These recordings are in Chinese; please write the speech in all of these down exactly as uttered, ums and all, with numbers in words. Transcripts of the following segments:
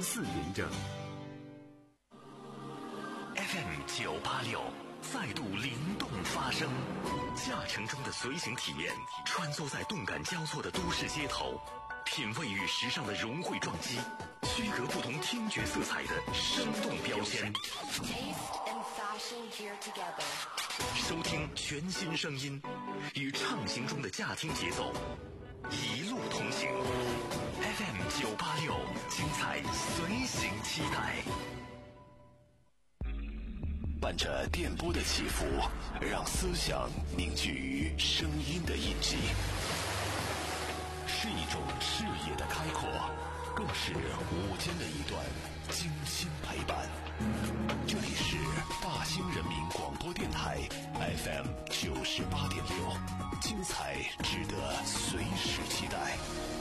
四临证。 F M 九八六再度灵动发声，驾乘中的随行体验，穿梭在动感交错的都市街头，品味与时尚的融汇撞击，区隔不同听觉色彩的生动标签。收听全新声音，与畅行中的驾听节奏，一路同行。F M 九八六，精彩随行期待。 伴着电波的起伏，让思想凝聚于声音的印记，是一种视野的开阔，更是午间的一段精心陪伴。这里是大兴人民广播电台 F M 九十八点六，精彩值得随时期待。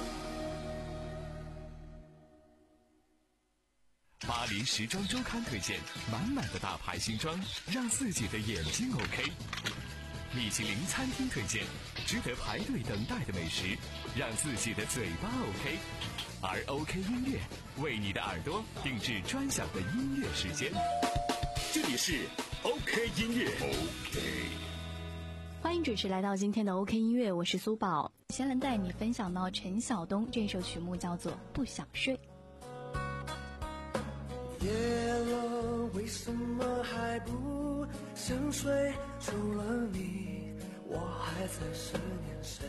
巴黎时装周刊推荐满满的大牌新装，让自己的眼睛 OK。米其林餐厅推荐值得排队等待的美食，让自己的嘴巴 OK。而 OK 音乐为你的耳朵定制专享的音乐时间。这里是 OK 音乐 OK。 欢迎准时来到今天的 OK 音乐，我是苏宝。先来带你分享到陈晓东这首曲目，叫做《不想睡》。 夜了，为什么还不想睡？除了你，我还在思念谁？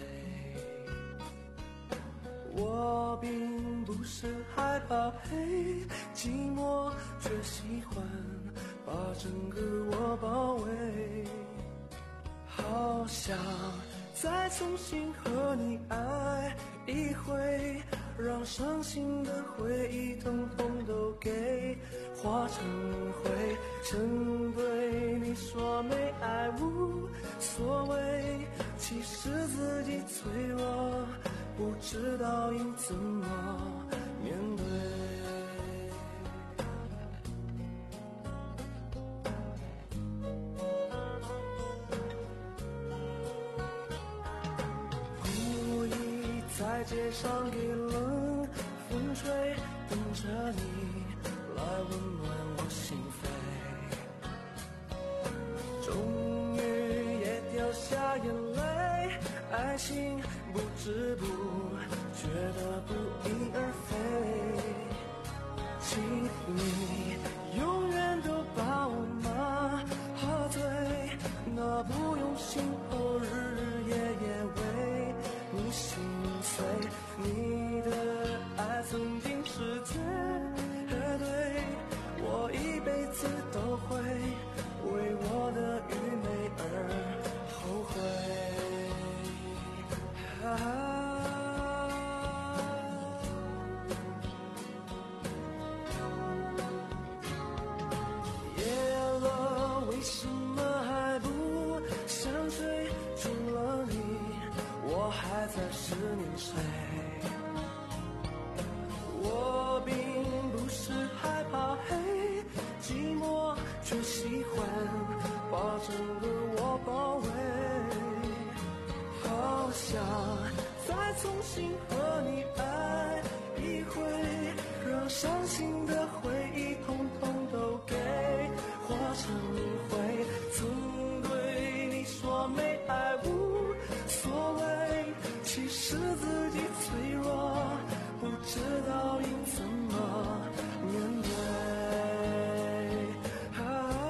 我并不是害怕黑寂寞，却喜欢把整个我包围。好想再重新和你爱一回，让伤心的回忆统统都给化成灰。曾对你说没爱无所谓，其实自己脆弱，不知道应怎么面对。故意在街上给冷风吹，等着你来温暖我心扉。终于也掉下眼泪，爱情不知不觉的不翼而飞。请你永远都把我麻醉，那不用心后日日夜夜为你心碎。你的爱曾经是绝对，我一辈子都会为我的愚昧而后悔。啊为什么还不想睡？除了你，我还在思念谁？我并不是害怕黑寂寞，却喜欢把整个我包围。好想再重新和你爱一回，让伤心的回忆统统都给化成灰。曾对你说没爱无所谓，其实自己脆弱，不知道应怎么面对。啊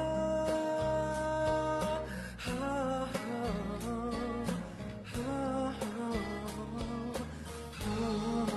啊啊啊啊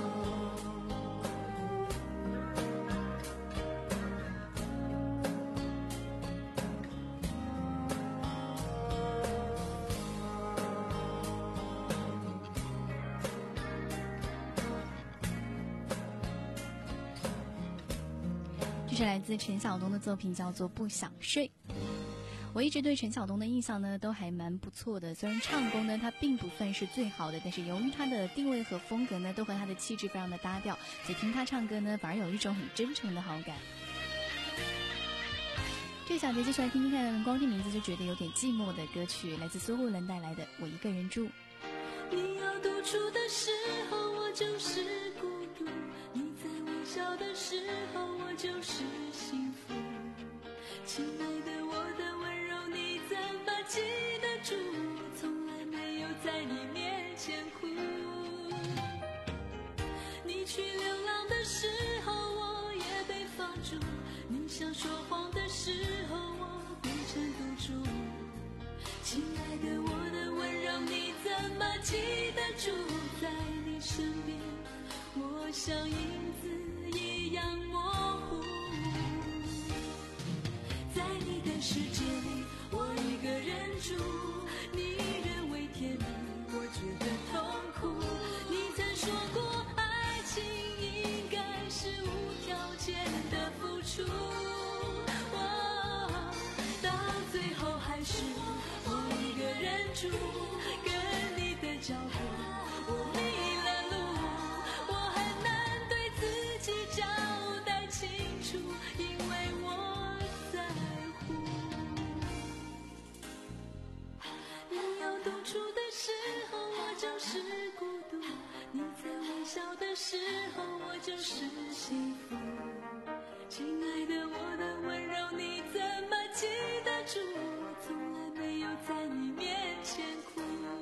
这是来自陈晓东的作品，叫做《不想睡》。我一直对陈晓东的印象呢都还蛮不错的，虽然唱功呢他并不算是最好的，但是由于他的定位和风格呢都和他的气质非常的搭调，所以听他唱歌呢反而有一种很真诚的好感。这小节接下来听听看，光听名字就觉得有点寂寞的歌曲，来自苏慧伦带来的《我一个人住》。 你要独处的时候，我就是孤独，你在微笑笑的时候，我就是幸福。亲爱的，我的温柔你怎么记得住？从来没有在你面前哭。你去流浪的时候，我也被放逐。你想说谎的时候，我变成赌注。亲爱的，我的温柔你怎么记得住？在你身边，我像影子一样模糊。在你的世界里，我一个人住，你认为甜蜜，我觉得痛苦。你曾说过，爱情应该是无条件的付出，哦，到最后还是我一个人住，跟你的脚步，我迷了路，我很难对自己交代清楚，因为我在乎。你有独处的时候，我就是孤独；你在微笑的时候，我就是幸福。亲爱的，我的温柔你怎么记得住？从来没有在你面前哭。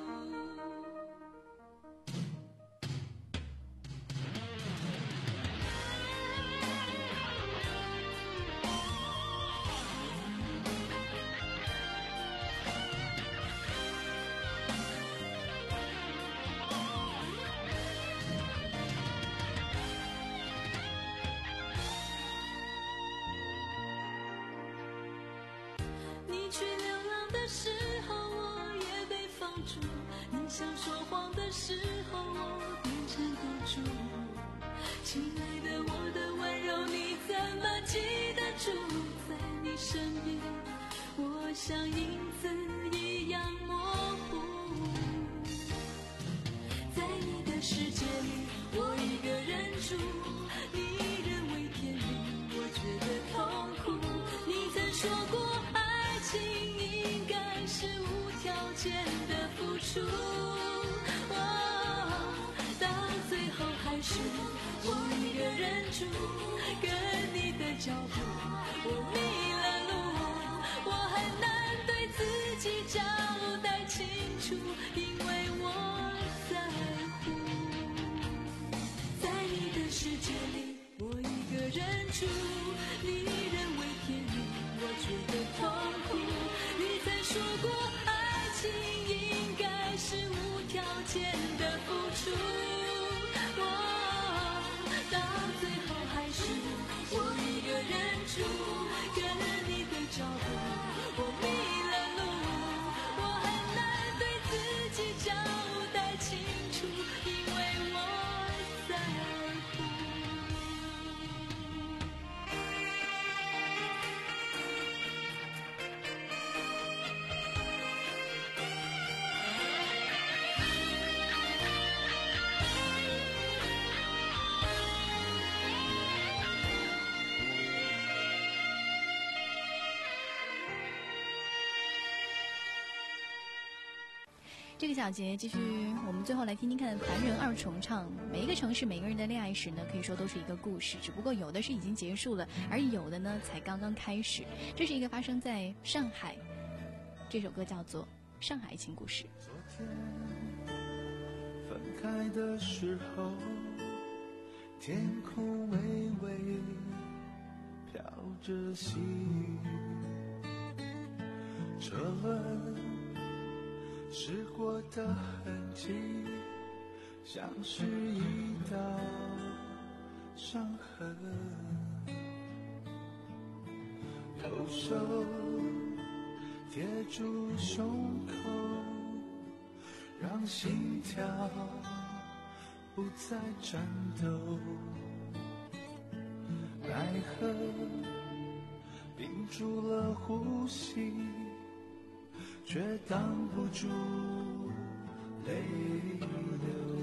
你去流浪的时候，我也被放逐。你想说谎的时候，我变成赌注。亲爱的，我的温柔你怎么记得住？在你身边，我像影子一样模糊。在你的世界里，我一个人住，你认为甜蜜，我觉得痛苦。你曾说过，爱情应该是无条件的付出，哦，到最后还是我一个人住，跟你的脚步，我迷了路，我很难对自己交代清楚，因为我在乎。在你的世界里，我一个人住，你认为甜蜜，我觉得痛苦。你曾说过，爱情应该是无条件的付出，哦，到最后还是我一个人住，跟你的脚步，我迷了路，我很难对自己交代清楚，因为我在乎。 这个小节继续，我们最后来听听看凡人二重唱。每一个城市，每个人的恋爱史呢，可以说都是一个故事，只不过有的是已经结束了，而有的呢才刚刚开始。这是一个发生在上海，这首歌叫做《上海爱情故事》。 昨天分开的时候，天空微微飘着细雨，车轮驶过的痕迹，像是一道伤痕。右手贴住胸口，让心跳不再颤抖。奈何屏住了呼吸，却挡不住泪流。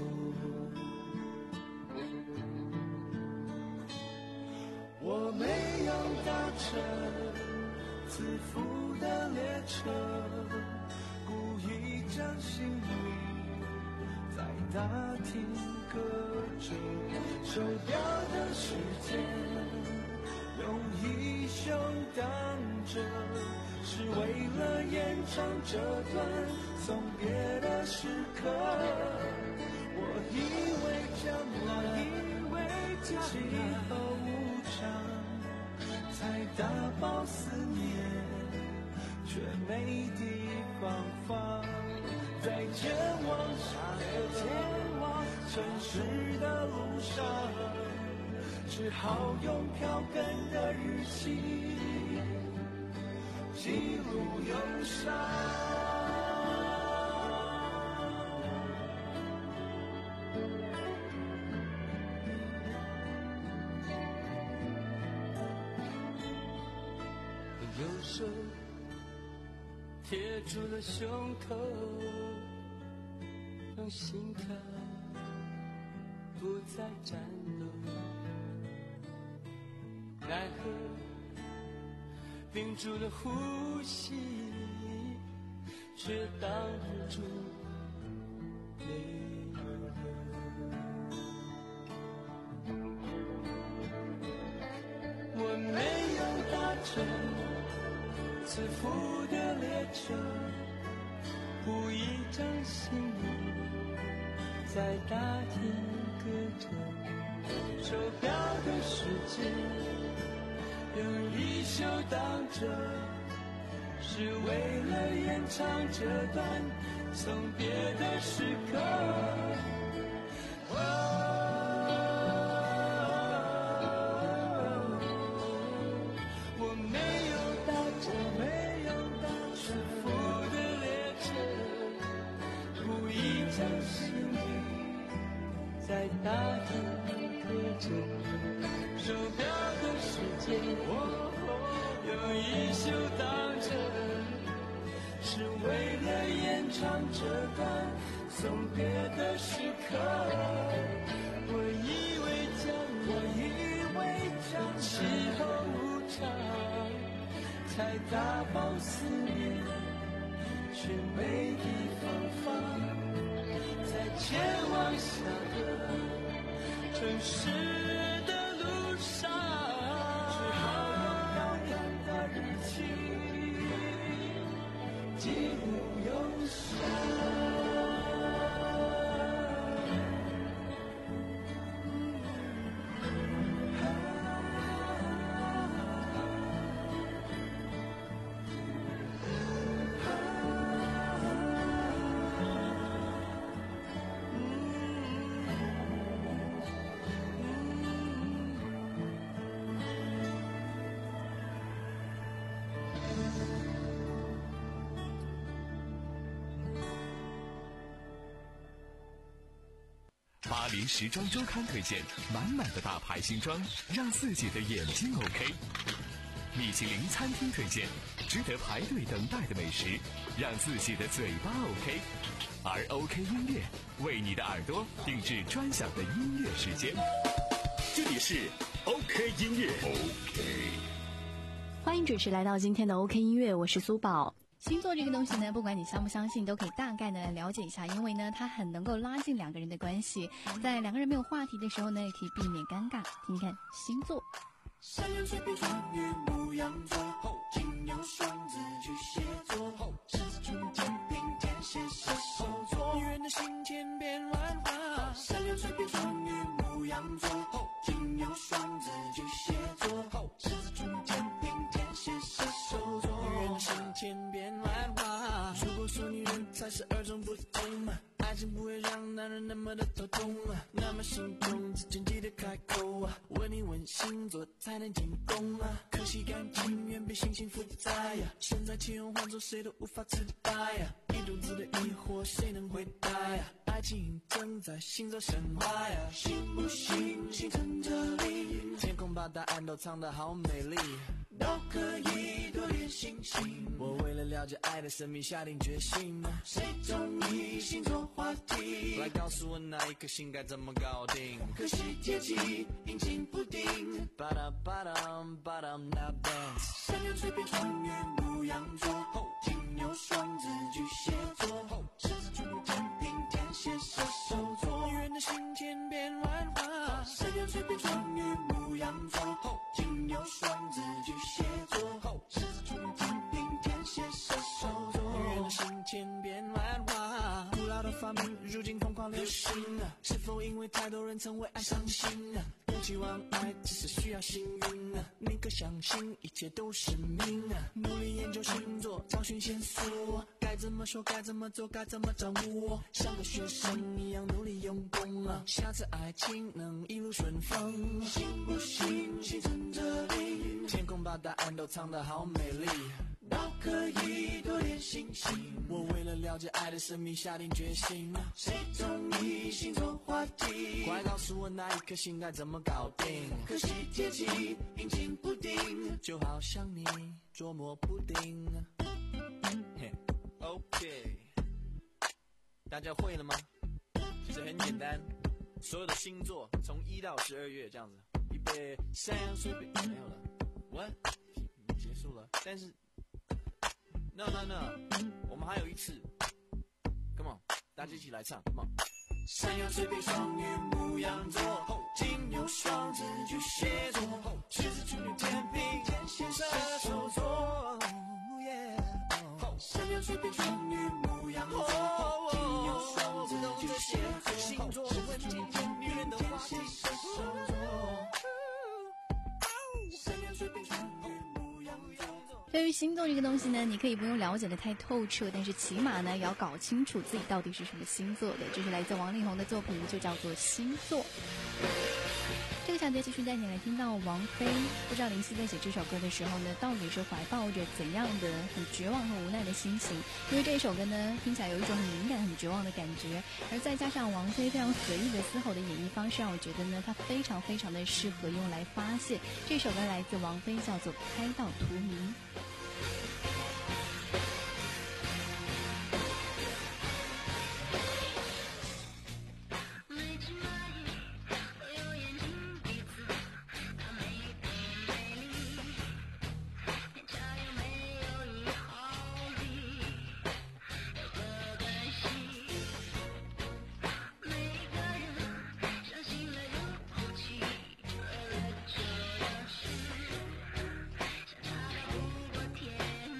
我没有搭乘自负的列车，故意将心里再大厅隔着手表的时间，用衣袖挡着，是为了延长这段送别的时刻。我以为将来以为气候无常，才打包思念，却没地方放。在前往下个前往城市的路上，只好用票根的日期记录忧伤。右手贴住了胸口，让心跳不再颤抖。奈何屏住了呼吸，却挡不住泪流。我没有搭乘自负的列车，铺一张行李在大厅搁着，手表的时间用衣袖挡着，是为了延长这段送别的时刻。我没有搭着没有搭着负的列车，铺一张行李在大厅搁着，手表的时间用衣袖挡着，是为了延长这段送别的时刻。我以为将我以为将气候无常，才打包思念，却没地方放。在前往下个城市的路上，只好用遥远的日期记录忧伤。 巴黎时装周刊推荐满满的大牌新装，让自己的眼睛 OK。米其林餐厅推荐值得排队等待的美食，让自己的嘴巴 OK。而 OK 音乐为你的耳朵定制专享的音乐时间。 这里是 OK 音乐 OK。 欢迎准时来到今天的 OK 音乐，我是苏宝。星座这个东西呢，不管你相不相信，都可以大概的了解一下，因为呢，它很能够拉近两个人的关系，在两个人没有话题的时候呢，也可以避免尴尬。听听看星座。 山羊、水瓶、双鱼、牧羊座，金牛、双子、巨蟹座，狮子、处女、天平、天蝎、射手座。女人的心千变万化。山羊、水瓶、双鱼、牧羊座，金牛、双子、巨蟹座，狮子、处女、天平、天蝎、射手座。女人的心千变万化。如果说女人才是二种不同嘛，爱情不会让男人那么的头痛啊，那么心痛之前记得开口啊，问你问星座才能进攻啊，可惜感情远比星星复杂呀，现在气温换作谁都无法自拔呀，一肚子的疑惑谁能回答呀，爱情正在星座神话呀，信不信星辰这里，天空把答案都藏得好美丽，都可以多点星星，我为了了解爱的神秘下定决心，谁中意星座话题，来告诉我哪一颗星该怎么搞定，可惜天气阴晴不定，巴达巴达巴达 now dance， 山羊、水瓶、双鱼、牧羊座，金牛、双子、巨蟹座，狮子、处女、天平、天蝎、射手座， 心千变万化。山羊、水瓶、双鱼、牧羊座，金牛、双子、巨蟹座，狮子、处女、天平、天蝎、射手座。女人的心千变万化，古老的发明如今疯狂流行，是否因为太多人曾为爱伤心？有期望爱只是需要幸运，你可相信一切都是命？努力研究星座，找寻线索，该怎么说，该怎么做，该怎么掌握，像个学生一样努力用功，下次爱情能一路顺风。信不信星辰这里，天空把答案都藏得好美丽，都可以多点信心。我为了了解爱的神秘下定决心，谁中意星座话题？快告诉我那一颗星该怎么搞定？可惜天气阴晴不定，就好像你捉摸不定。嘿 OK， 大家会了吗？其实很简单，所有的星座从一到十二月这样子，预备山羊水瓶没有了 ，What 结束了，但是 No No No， 我们还有一次 ，Come on， 大家一起来唱 ，Come on。山羊、水瓶、双鱼、牧羊座，金牛、双子、巨蟹座，狮子、处女、天平、天蝎、射手座。山羊、水瓶、双鱼、牧羊座，金牛、双子、巨蟹座，星座问题，女人的话题，射手座。山羊、水瓶、双鱼、牧羊座。 对于星座这个东西呢，你可以不用了解的太透彻，但是起码呢也要搞清楚自己到底是什么星座的。这是来自王力宏的作品，就叫做《星座》。这个小节继续带你来听到王菲。不知道林夕在写这首歌的时候呢，到底是怀抱着怎样的很绝望和无奈的心情？因为这首歌呢，听起来有一种很敏感、很绝望的感觉，而再加上王菲非常随意的嘶吼的演绎方式，让我觉得呢，它非常非常的适合用来发泄。这首歌来自王菲，叫做《开到荼蘼》。 天。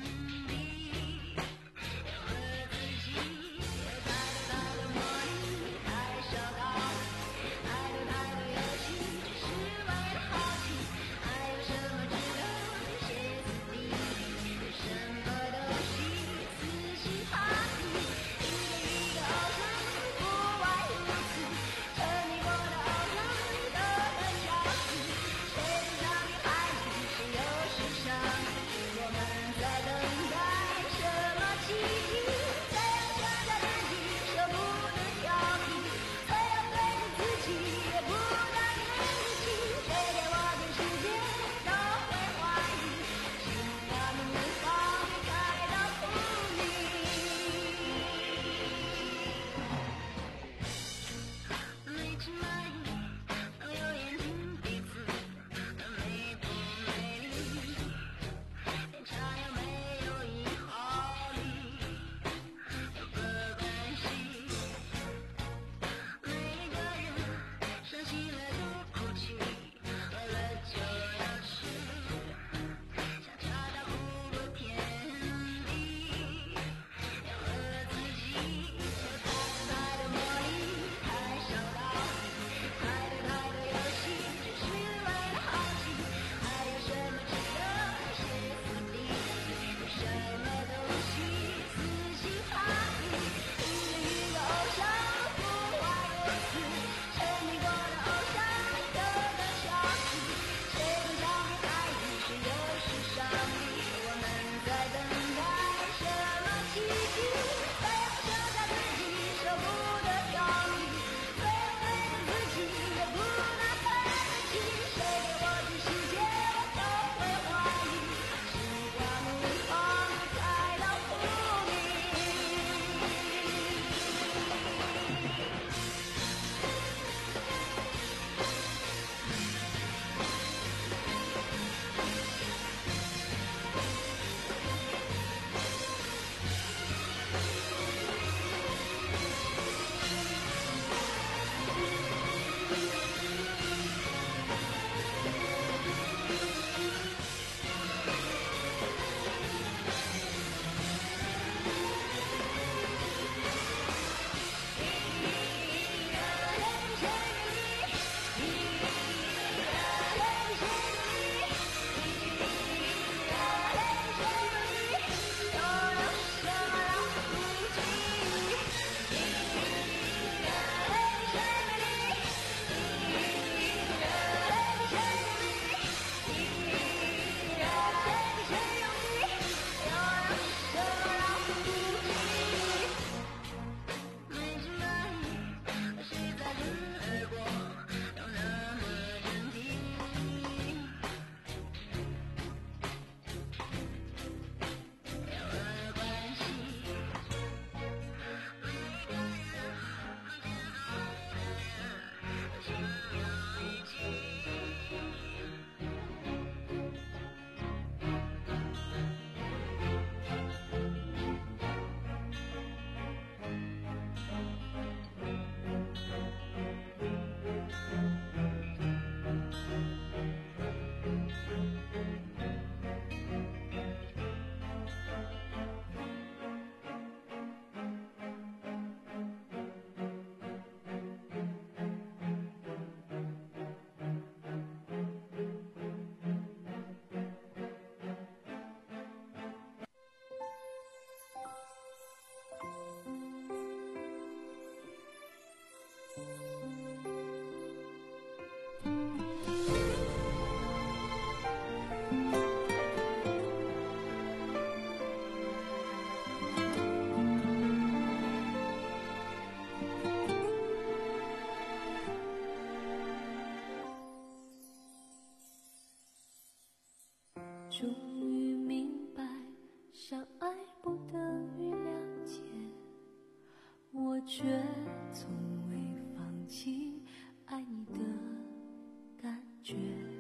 终于明白，相爱不等于了解，我却从未放弃爱你的感觉。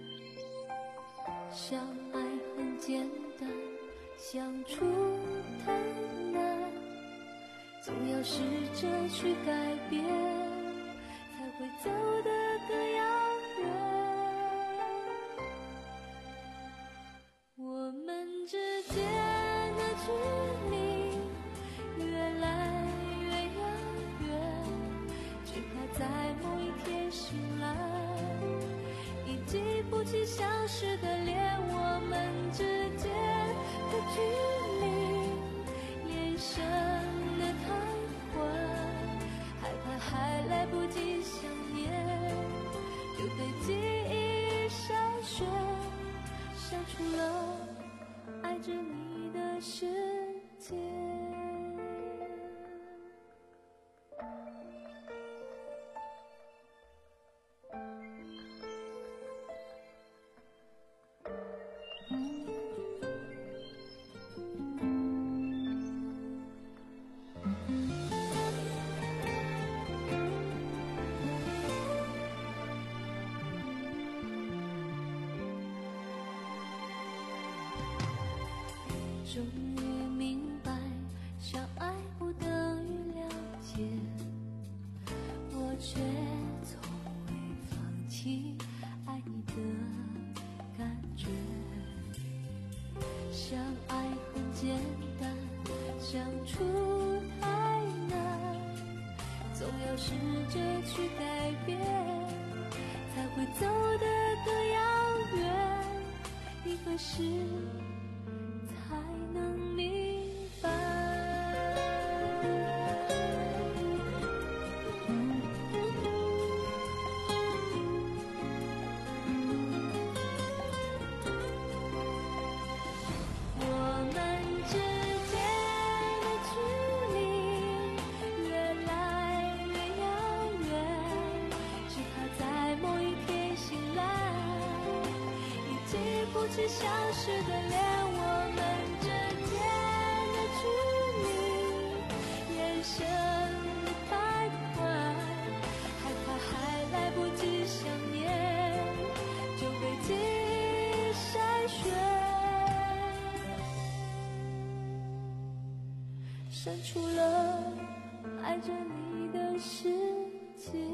相爱很简单，相处太难，总要试着去改变，才会走得更遥远。我们之间的距离越来越遥远，只怕在某一天醒来，已记不起相识的脸。我们之间的距离延伸得太快，害怕还来不及想念，就被记忆筛选，删除了爱着你的世界。终于明白，相爱不等于了解，我却从未放弃爱你的感觉。相爱很简单，相处太难，总要试着去改变，才会走得更遥远。一个是才能明白。我们之间的距离越来越遥远，只怕在某一天醒来，已记不起相识的脸。我们之间的距离延伸得太快，害怕还来不及想念，就被记忆筛选，删除了爱着你的世界。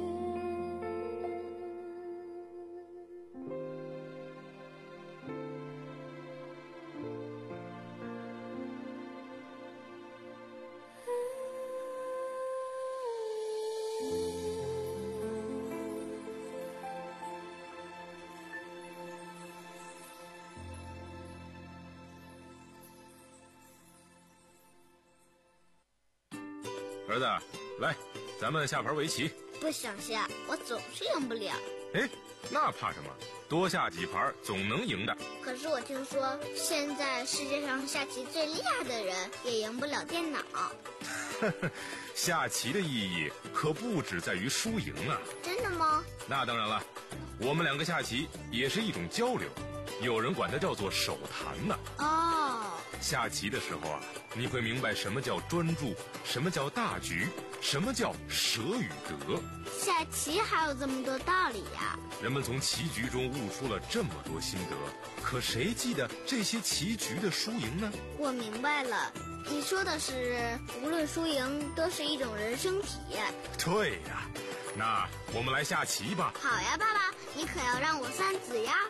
儿子，来，咱们下盘围棋。 不想下，我总是赢不了。 哎，那怕什么？多下几盘总能赢的。 可是我听说，现在世界上下棋最厉害的人也赢不了电脑。 下棋的意义可不只在于输赢啊。 真的吗？ 那当然了，我们两个下棋也是一种交流，有人管它叫做手谈呢。 哦。 下棋的时候啊，你会明白什么叫专注，什么叫大局，什么叫舍与得。 下棋还有这么多道理呀！ 人们从棋局中悟出了这么多心得，可谁记得这些棋局的输赢呢？ 我明白了，你说的是无论输赢都是一种人生体验。 对呀，那我们来下棋吧。 好呀，爸爸，你可要让我三子呀。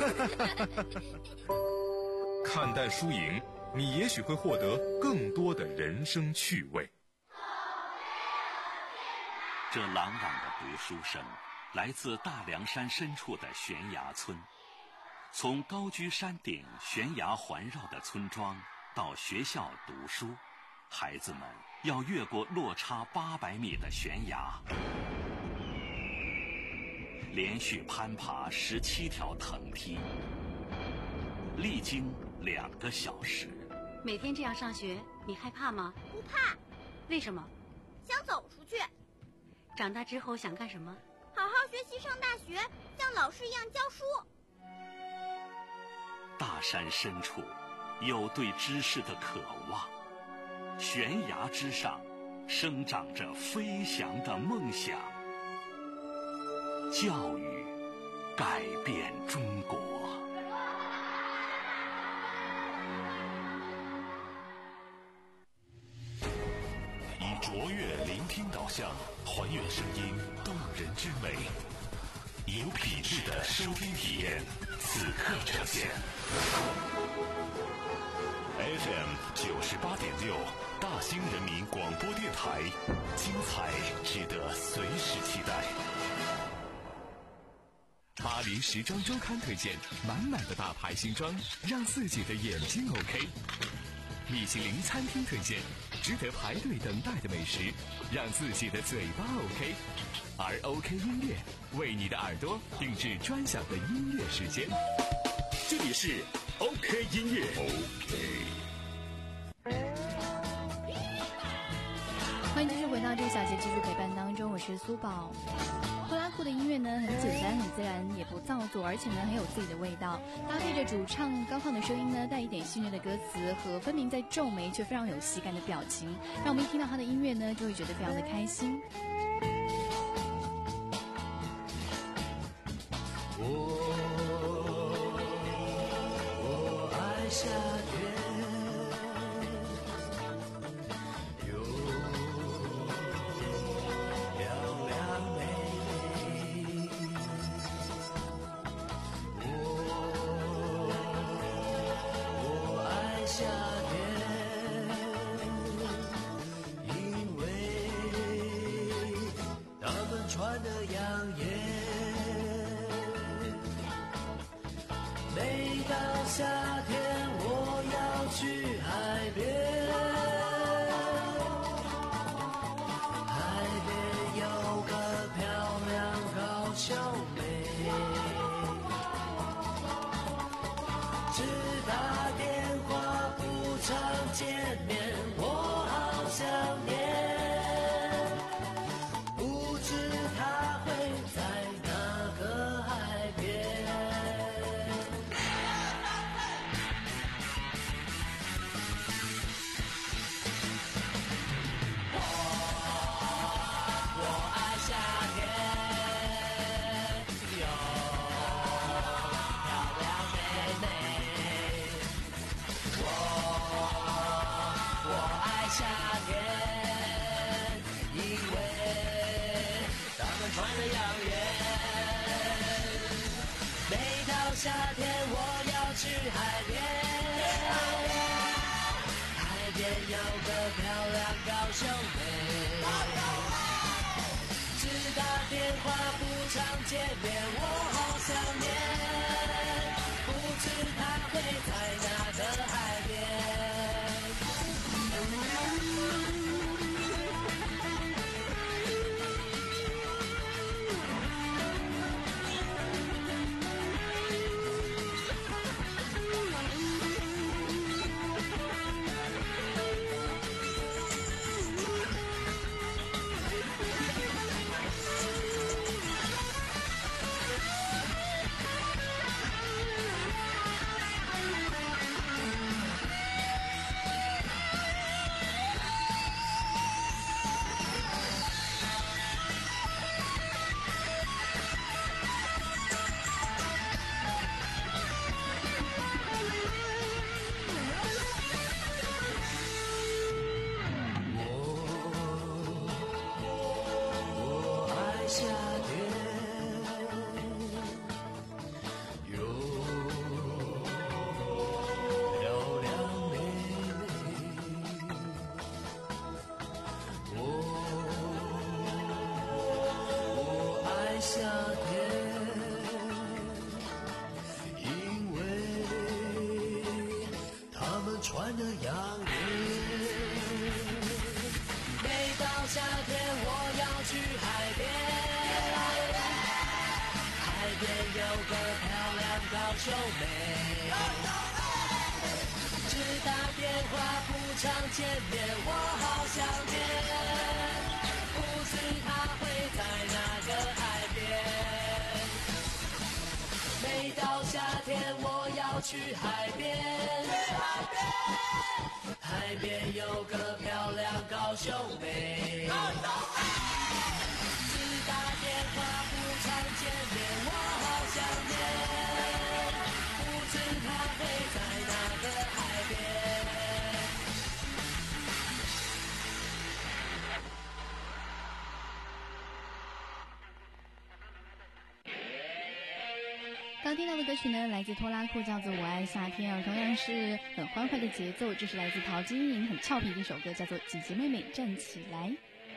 看淡输赢，你也许会获得更多的人生趣味。 这朗朗的读书声来自大凉山深处的悬崖村。从高居山顶悬崖环绕的村庄到学校读书，孩子们要越过落差八百米的悬崖，连续攀爬十七条藤梯，历经两个小时。 每天这样上学，你害怕吗？ 不怕。 为什么？ 想走出去。 长大之后想干什么？ 好好学习，上大学，像老师一样教书。 大山深处有对知识的渴望，悬崖之上生长着飞翔的梦想。教育改变中国。 以卓越聆听导向，还原声音动人之美，有品质的收听体验，此刻呈现。F M 九十八点六，大兴人民广播电台，精彩值得随时期待。 巴黎时装周刊推荐，满满的大牌新装，让自己的眼睛 OK。米其林餐厅推荐，值得排队等待的美食，让自己的嘴巴 OK。而 OK 音乐为你的耳朵定制专享的音乐时间。 这里是 OK 音乐。OK。 欢迎继续回到这个小节继续陪伴当中，我是苏宝。呼啦库的音乐呢，很简单、很自然，也不造作，而且呢很有自己的味道。搭配着主唱高亢的声音呢，带一点戏谑的歌词和分明在皱眉却非常有喜感的表情，让我们一听到他的音乐呢，就会觉得非常的开心。 我我爱夏天。夏天，因为他们穿得养眼。每到夏天，我要去海边，海边有个漂亮高小妹，只打电话。常见面，我好想念，不知他会在哪个海边。我我爱夏天，有漂亮妹妹。夏天，因为他们穿得养眼。每到夏天，我要去海边，海边有个漂亮高秀妹，只打电话不常见面，我好想念，不知她会在哪个海边。夏天有漂亮妹妹，我我爱夏天，因为他们穿得养眼。每到夏天，我要去海边。海边有个漂亮高秀妹，只打电话不常见面，我好想念，不知她会在哪个海边。每到夏天，我要去去海边，海边有个漂亮高兄妹，只打电话不常见面，我好想念，不知他会在哪个海边。 刚听到的歌曲呢，来自拖拉库，叫做《我爱夏天》，而同样是很欢快的节奏，这是来自陶晶莹很俏皮的一首歌，叫做《姐姐妹妹站起来》。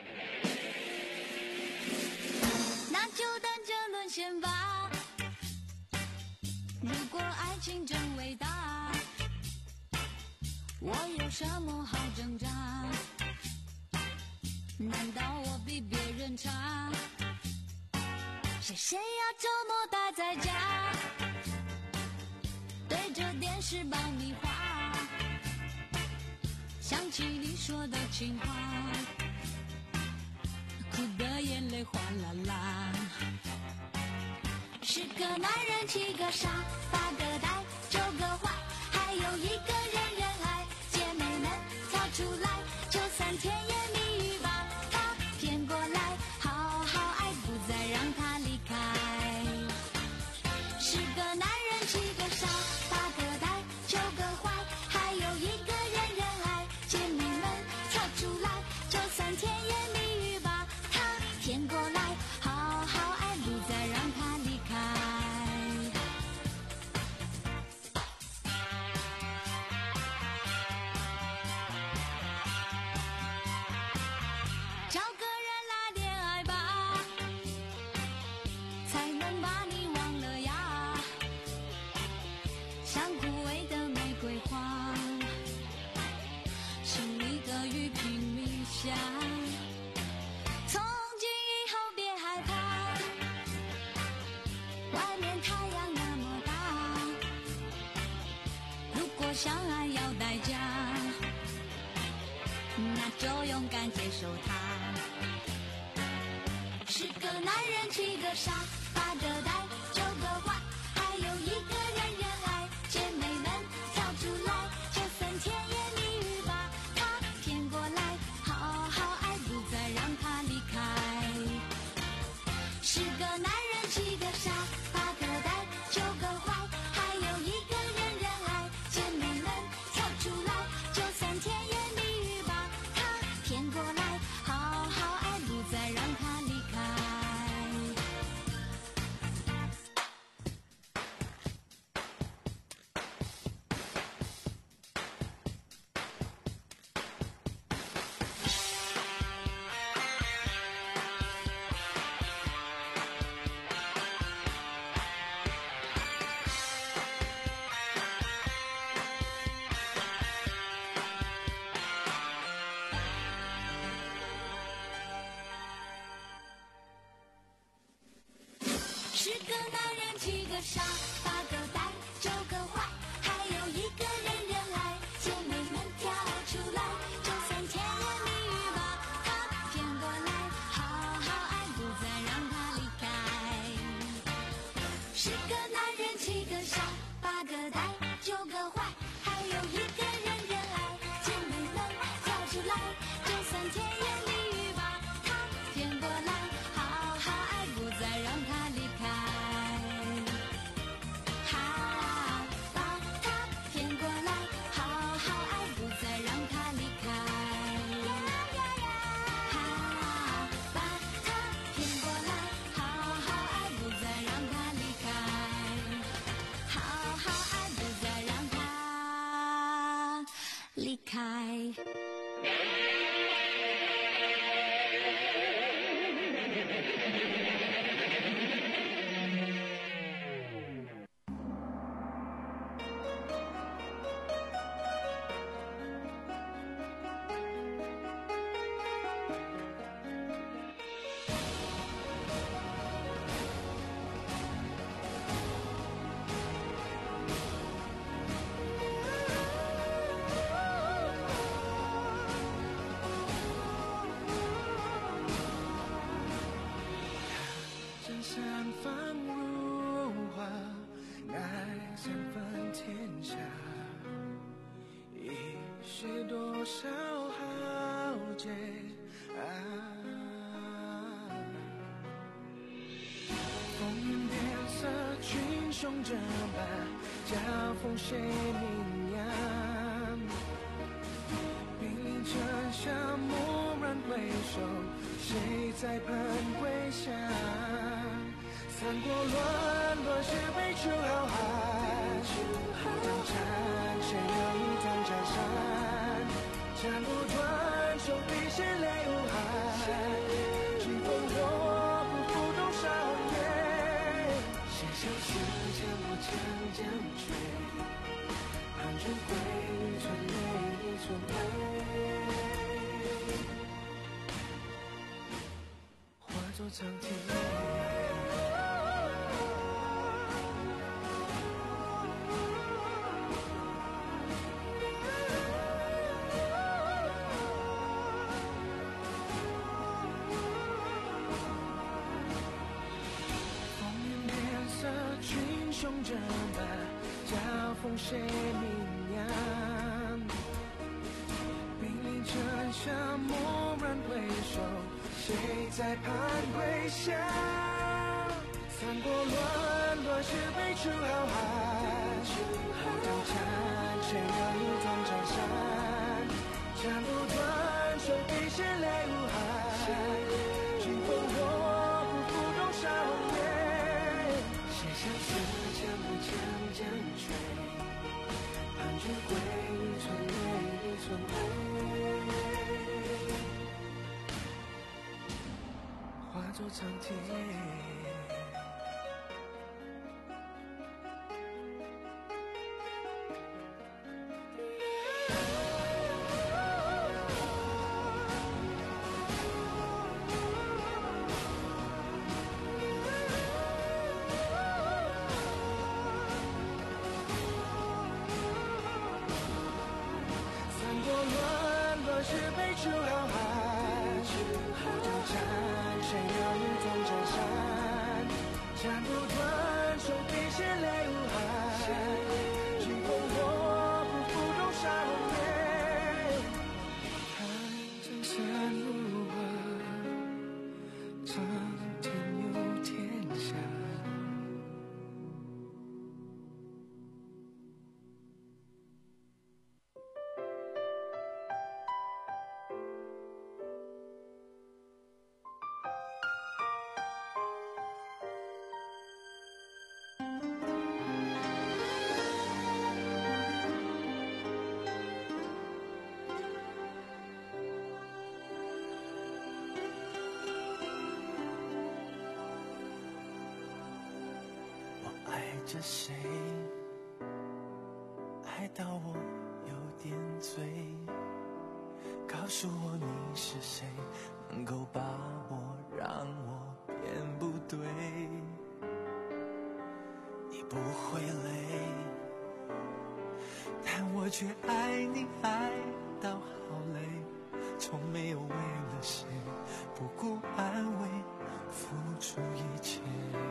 那就等着沦陷吧，如果爱情真伟大，我有什么好挣扎？难道我比别人差？谁谁要周末待在家，对着电视爆米花，想起你说的情话，哭的眼泪哗啦啦。十个男人七个傻，八个呆，九个坏，还有一个人人爱。姐妹们跳出来，就算甜言蜜语把他骗过来，好好爱，不再让他离开。十个男人七个傻，八个呆，九个坏，还有一个人人爱。姐妹们跳出来，就算甜言蜜语把他骗过来，好好爱，不再让他离开。找个人来恋爱吧，才能把你忘了呀。像枯萎的玫瑰花，心里的雨拼命下。从今以后别害怕，外面太阳那么大。如果相爱要代价，那就勇敢接受它。十个男人七个傻，八个呆，九个坏，还有一个人人爱。姐妹们跳出来，就算甜言蜜语把他骗过来，好好爱，不再让他离开。十个男人七个傻，八个呆，九个坏，还有一个人人爱。姐妹们跳出来，就算甜言蜜语把他骗过来，好好爱，不再让他离开。十个男人七个傻，八个呆，九个坏，还有一个人人爱。姐妹们跳出来，就算甜言蜜语把他骗过来，好好爱，不再让他离开。十个男人七个傻，八个呆，九个坏，还有一个人人爱。姐妹们跳出来，就算甜言蜜语把他骗过来，好好爱，不再让他离开。哈，把他骗过来，好好爱，不再让他离开。哈，把他骗过来，好好爱，不再让他离开。好好爱，不再让他离开。 是多少浩劫啊！风云变色，群雄争霸，交锋谁名扬？兵临城下，蓦然回首，谁在盼归乡？三国乱乱是悲出好汉，虎将战，谁料一统江山？战不断，手笔血泪无憾，疾风若不负重伤悲，谁相思将不将将吹？盼君归，一寸泪，一寸泪，化作苍天。雄争霸，交锋谁名扬？兵临城下，蓦然回首，谁在盼归乡？三国乱乱是悲出好汉，虎将战，谁料一统江山？战不断，手笔血泪无憾，疾风若不负重伤悲，谁相思将不将将吹？盼君归，一寸泪，一寸泪，化作苍天。是悲出好汉，虎将战，谁料一统江山？战不断，手笔血泪无憾，疾风若不负重伤悲，看江山如何，苍天有天下。 爱着谁，爱到我有点醉，告诉我你是谁，能够把我让我变不对。你不会累，但我却爱你爱到好累，从没有为了谁不顾安危付出一切。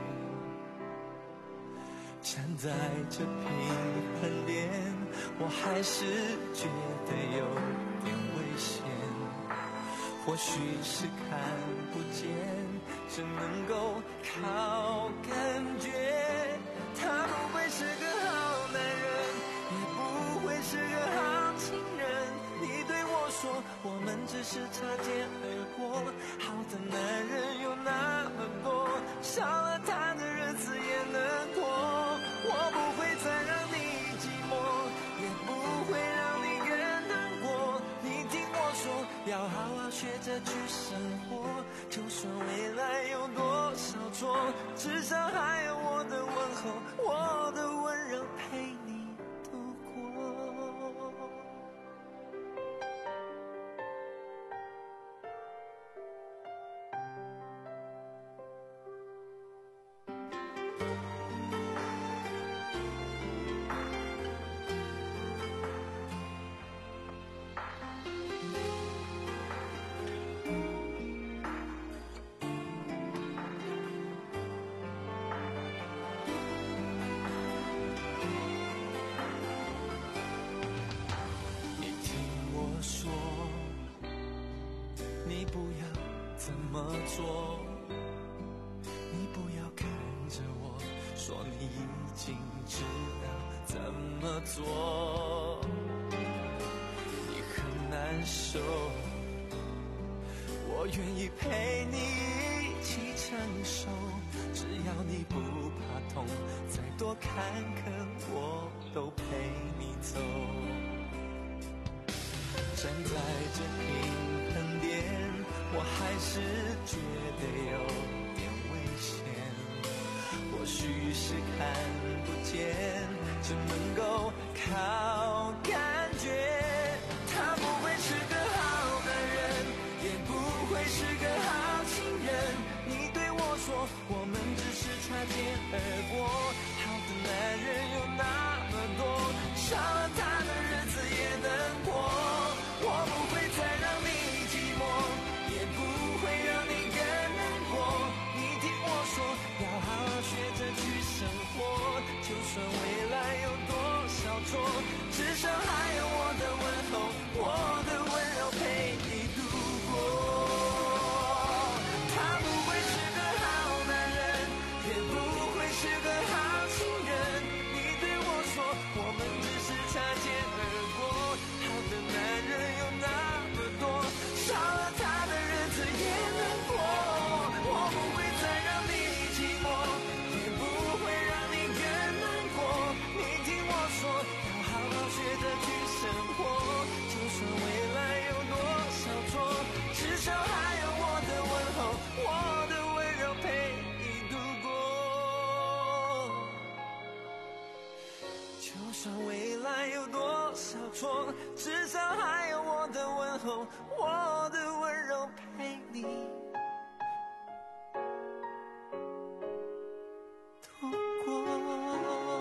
站在这平衡点，我还是觉得有点危险。或许是看不见，只能够靠感觉。他不会是个好男人，也不会是个好情人。你对我说，我们只是擦肩而过。好的男人有那么多，少了他的日子也能过。我不会再让你寂寞，也不会让你更难过。你听我说，要好好学着去生活，就算未来有多少错，至少还有我的问候，我的温柔陪你度过。 你不要这么做，你不要看着我说你已经知道怎么做，你很难受，我愿意陪你一起承受，只要你不怕痛，再多坎坷我都陪你走。站在这平衡点，我还是觉得有点危险，或许是看不见，只能够靠感觉。他不会是个好男人，也不会是个好情人，你对我说我们只是擦肩而过，好的男人有那么多，少了他的日子也能过。我不会再让你寂寞，也不会让你更难过，你听我说，要好好学着去生活，就算未来有多少错，至少还有我的问候，我的温柔陪你度过。他不会是个好男人，也不会是个好情人，你对我说我们只是擦肩而过，好的男人有那么多，少了他的日子也难过。我不会再让你寂寞，也不会让你更难过，你听我说，要好好学着去生活，就算未来有多少错，至少还有我的问候，我的温柔陪你度过。就算未来有多少错，至少还有我的问候，我的温柔陪你度过。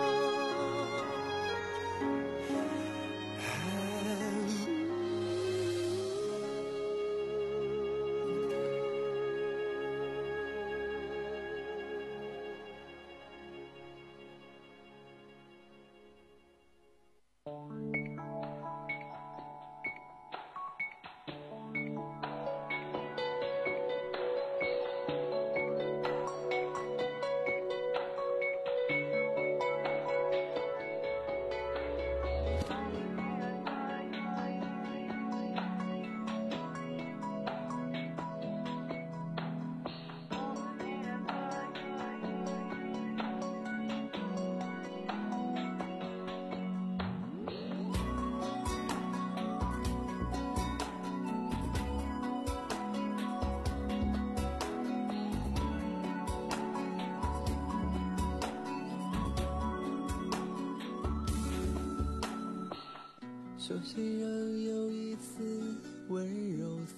熟悉仍有一次温柔残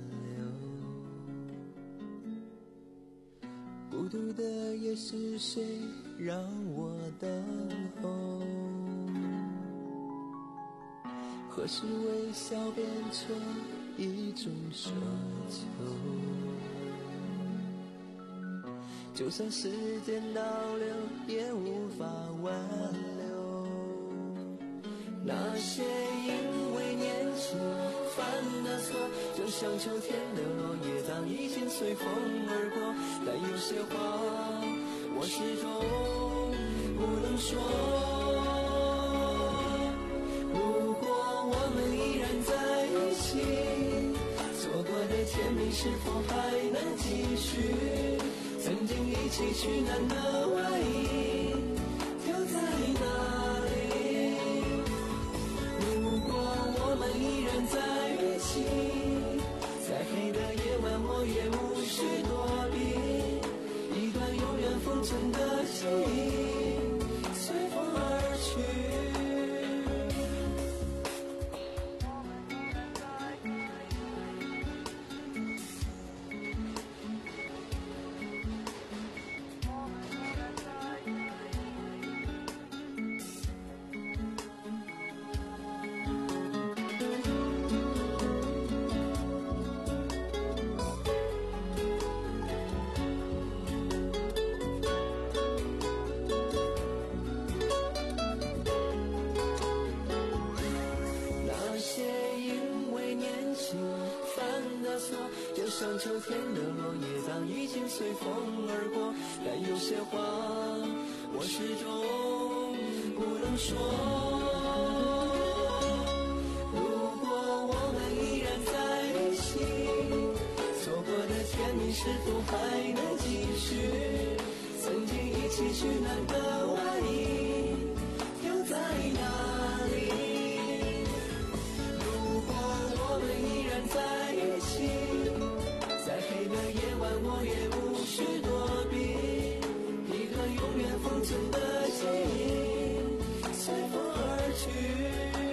留，孤独的也是谁让我等候，何时微笑变成一种奢求，就算时间倒流也无法挽留，那些因为年轻犯的错，就像秋天的落叶，当已经随风而过，但有些话我始终不能说。如果我们依然在一起，错过的甜蜜是否还能继续？曾经一起取暖的外衣丢在哪里？我们依然在一起，在黑的夜晚我也无需躲避，一段永远封存的记忆随风而去。 秋天的落叶早已经随风而过，但有些话我始终不能说。如果我们依然在一起，错过的甜蜜是否还能继续？曾经一起取暖的外衣又在哪里？如果我们依然在一起，在黑的夜晚我也无需躲避，一个永远封存的记忆随风而去。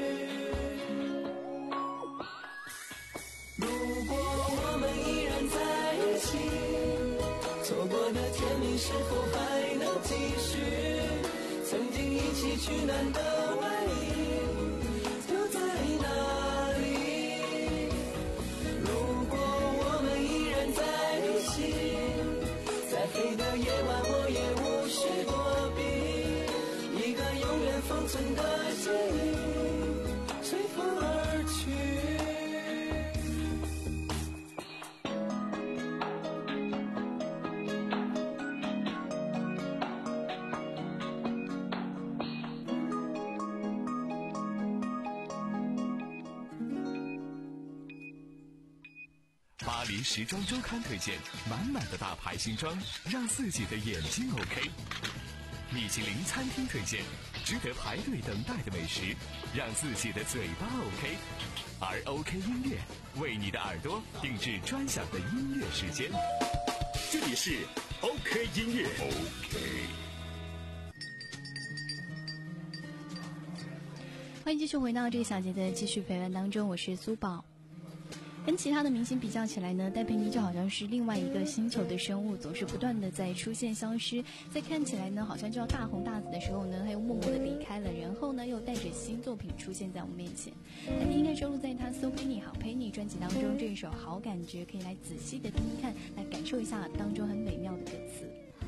如果我们依然在一起，错过的甜蜜是否还能继续？曾经一起取暖的外衣又在哪里？如果我们依然在一起，在黑的夜晚我也无需躲避，一个永远封存的记忆随风而去。 巴黎时装周刊推荐满满的大牌新装，让自己的眼睛 OK。米其林餐厅推荐值得排队等待的美食，让自己的嘴巴 OK。而 OK 音乐为你的耳朵定制专享的音乐时间。 这里是 OK 音乐。OK。 欢迎继续回到这个小节的继续陪伴当中，我是苏宝。跟其他的明星比较起来呢，戴佩妮就好像是另外一个星球的生物，总是不断的在出现消失，在看起来呢好像就要大红大紫的时候呢，他又默默的离开了，然后呢又带着新作品出现在我们面前。那第一个收录在他《So 陪你好陪你》专辑当中，这一首《好感觉》可以来仔细的听听看，来感受一下当中很美妙的歌词。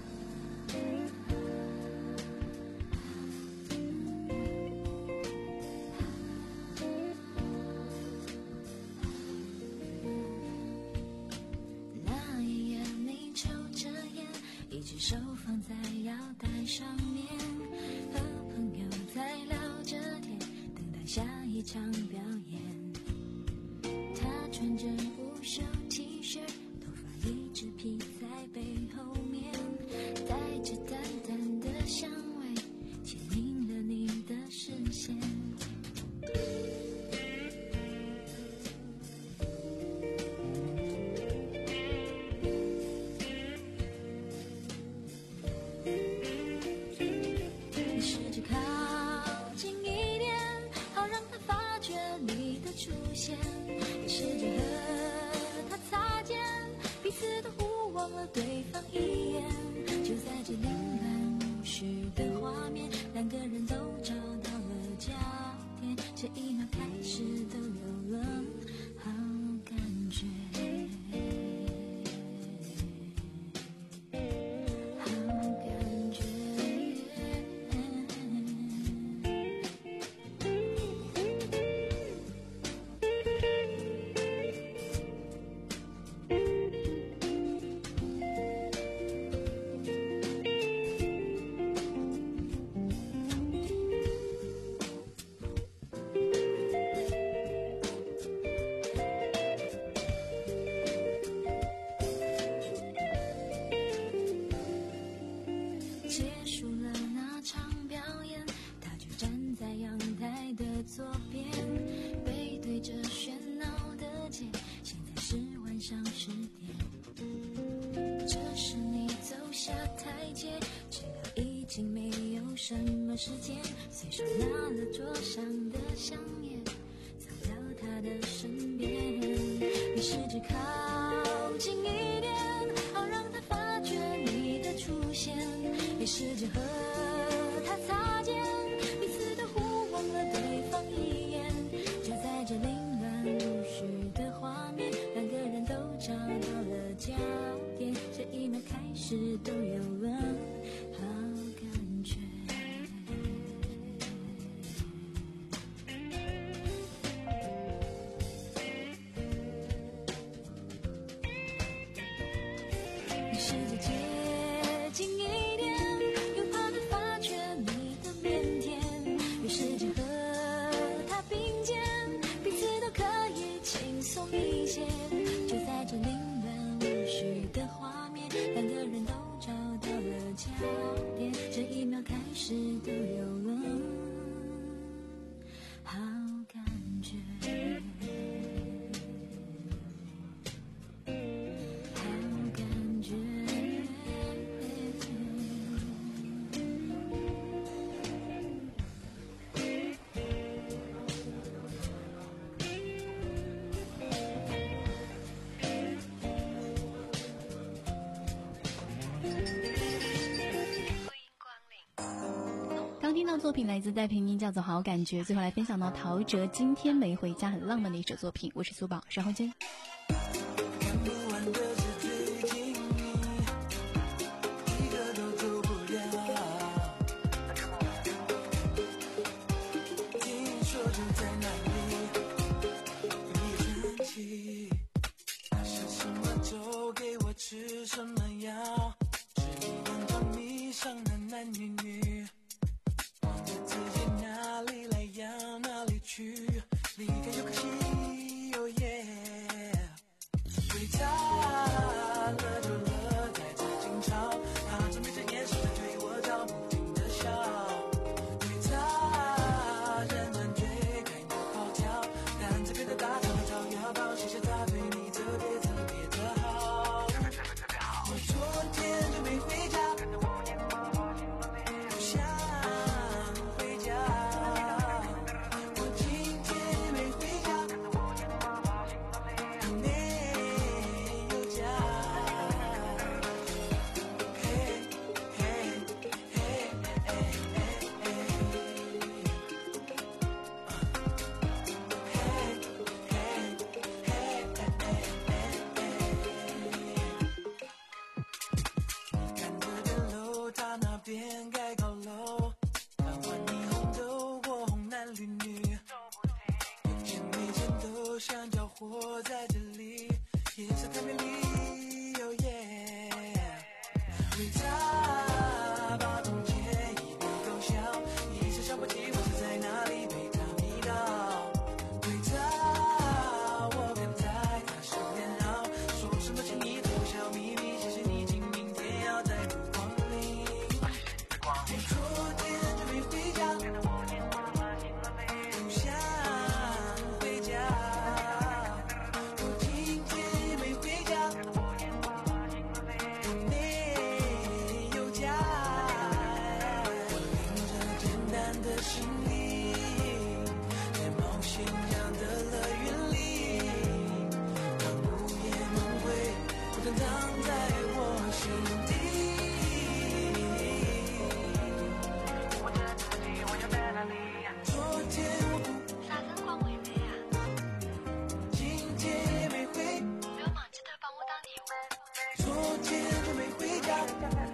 手放在腰带上面，和朋友在聊着天，等待下一场表演。他穿着无袖 T 恤，头发一直披在背后面，带着淡淡的香味，牵引了你的视线。对方一眼，就在这凌乱无序的画面，两个人都找到了焦点，这一秒开始都有了好感觉，好感觉。左边背对着喧闹的街，现在是晚上十点。这时你走下台阶，知道已经没有什么时间，随手拿了桌上的香烟，走到他的身边。你试着靠近一点，好让他发觉你的出现，也试着和他擦肩，彼此都互望了对方一眼，就在这凌乱无序的画面，两个人都找到了焦点，这一秒开始都有了好感觉。 好感觉，好感觉。 刚听到作品来自戴平宁，叫做好感觉。最后来分享到陶喆今天没回家，很浪漫的一首作品。我是苏宝，稍后见。 看不完的是最近一个都走不了，听说就在那里一站起，吃什么粥给我吃什么药，是一样装迷上的男女女，忘了自己哪里来要哪里去，离开又可惜又耶，回家了就乐，带着惊潮，他正闭着眼神在对我照不停的笑，对他认真追，该有好跳，但特别的大吵吵要抱，谢谢他对你特别特别的好。我昨天就没回家，不想回家，我今天也没回家，没有家。嘿嘿嘿嘿嘿看这边楼，他那边盖高楼，繁华霓虹灯火红男绿女，有钱没钱都想搅和在这里，夜色太美丽，有耶。回家把从前一笔勾销，一时想不起我是在哪里被他迷倒。回家我跟在他身边绕，说什么请你偷笑秘密，谢谢你请明天要再度光临。我昨天就没回家，不想回家，我今天也没回家，没有家。我拎着简单的行李，在冒险家的乐园里，当午夜梦回，不曾藏在我心底。昨天我不， 啥辰光回来呀？ 今天也没回， 不要忘记得帮我打电话。 昨天就没回家，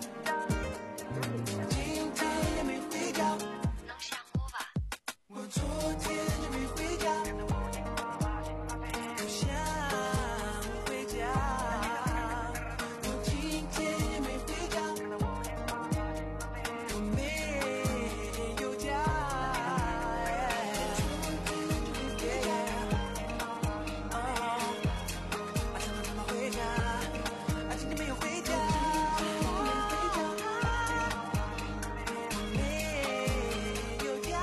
今天也没回家。 能想我吧？ 我昨天就没回家，不想回家。我今天也没回家，我没有家。昨天就没回家，哦，啊，怎么怎么回家？啊，今天没有回家，没有家。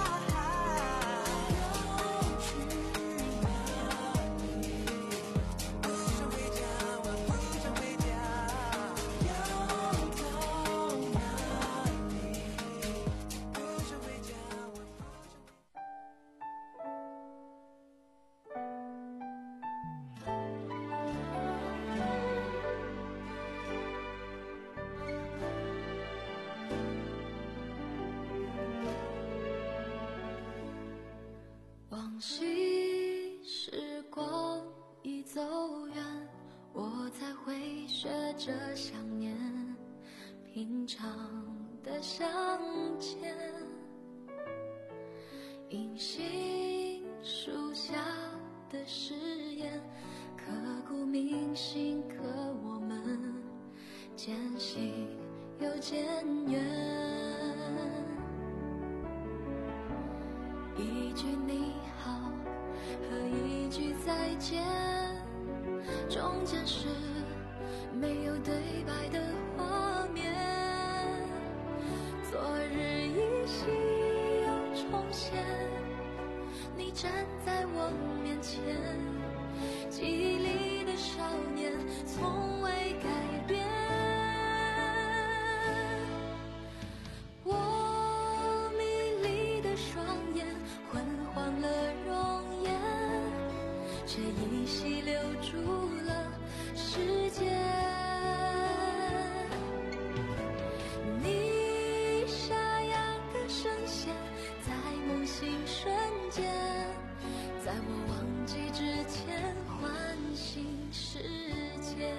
不想回家，我不想回家，要到哪里？不想回家，我不想。 往昔时光已走远，我才会学着想念，平常的相见。银杏树下的誓言，刻骨铭心，可我们渐行又渐远。一句你好和一句再见，中间是没有对白的画面。昨日依稀又重现， 站在我面前，记忆里的少年从未改变。我迷离的双眼昏黄了容颜，却依稀留住了时间。你沙哑的声线在梦醒瞬间，在我忘记之前唤醒世界。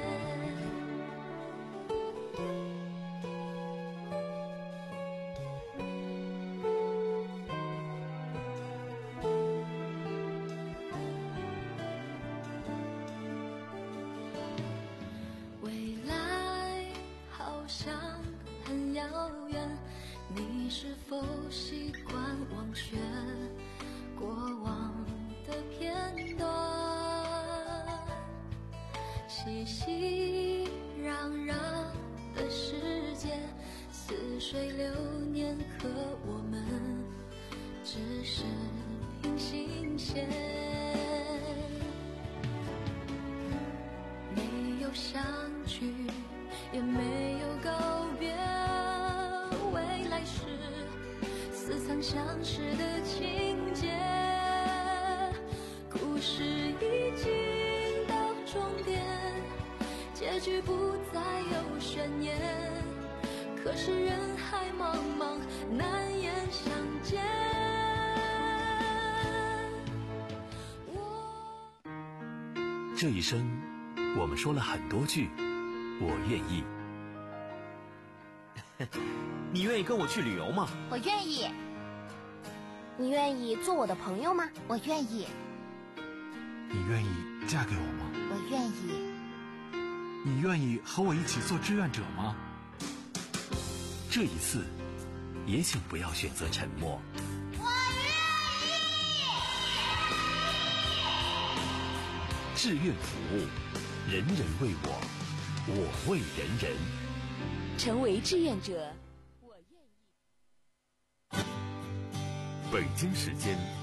未来好像很遥远，你是否习惯忘却过往的片段？熙熙攘攘的世界，似水流年，可我们只是平行线。没有相聚，也没有告别，未来是似曾相识的情节。故事已经到终点，结局不再有悬念，可是人海茫茫，难言相见。 这一生我们说了很多句我愿意。 你愿意跟我去旅游吗？ 我愿意。你愿意做我的朋友吗？我愿意。 你愿意嫁给我吗？ 我愿意。 你愿意和我一起做志愿者吗？ 这一次也请不要选择沉默。 我愿意。 志愿服务，人人为我，我为人人。 成为志愿者，我愿意。 北京时间